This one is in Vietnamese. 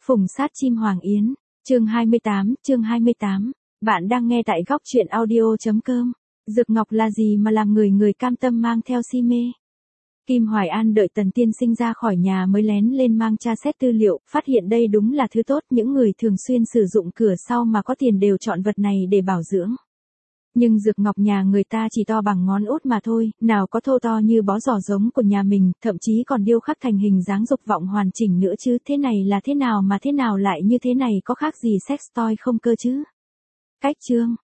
Phùng sát chim Hoàng Yến, chương 28. Bạn đang nghe tại góc truyện audio.com. Dược ngọc là gì mà làm người cam tâm mang theo si mê? Kim Hoài An đợi Tần Tiên Sinh ra khỏi nhà mới lén lên mang tra xét tư liệu, phát hiện đây đúng là thứ tốt, những người thường xuyên sử dụng cửa sau mà có tiền đều chọn vật này để bảo dưỡng. Nhưng dược ngọc nhà người ta chỉ to bằng ngón út mà thôi, nào có thô to như bó giò giống của nhà mình, thậm chí còn điêu khắc thành hình dáng dục vọng hoàn chỉnh nữa chứ, thế này là thế nào mà thế nào lại như thế này, có khác gì sex toy không cơ chứ? Cách chương,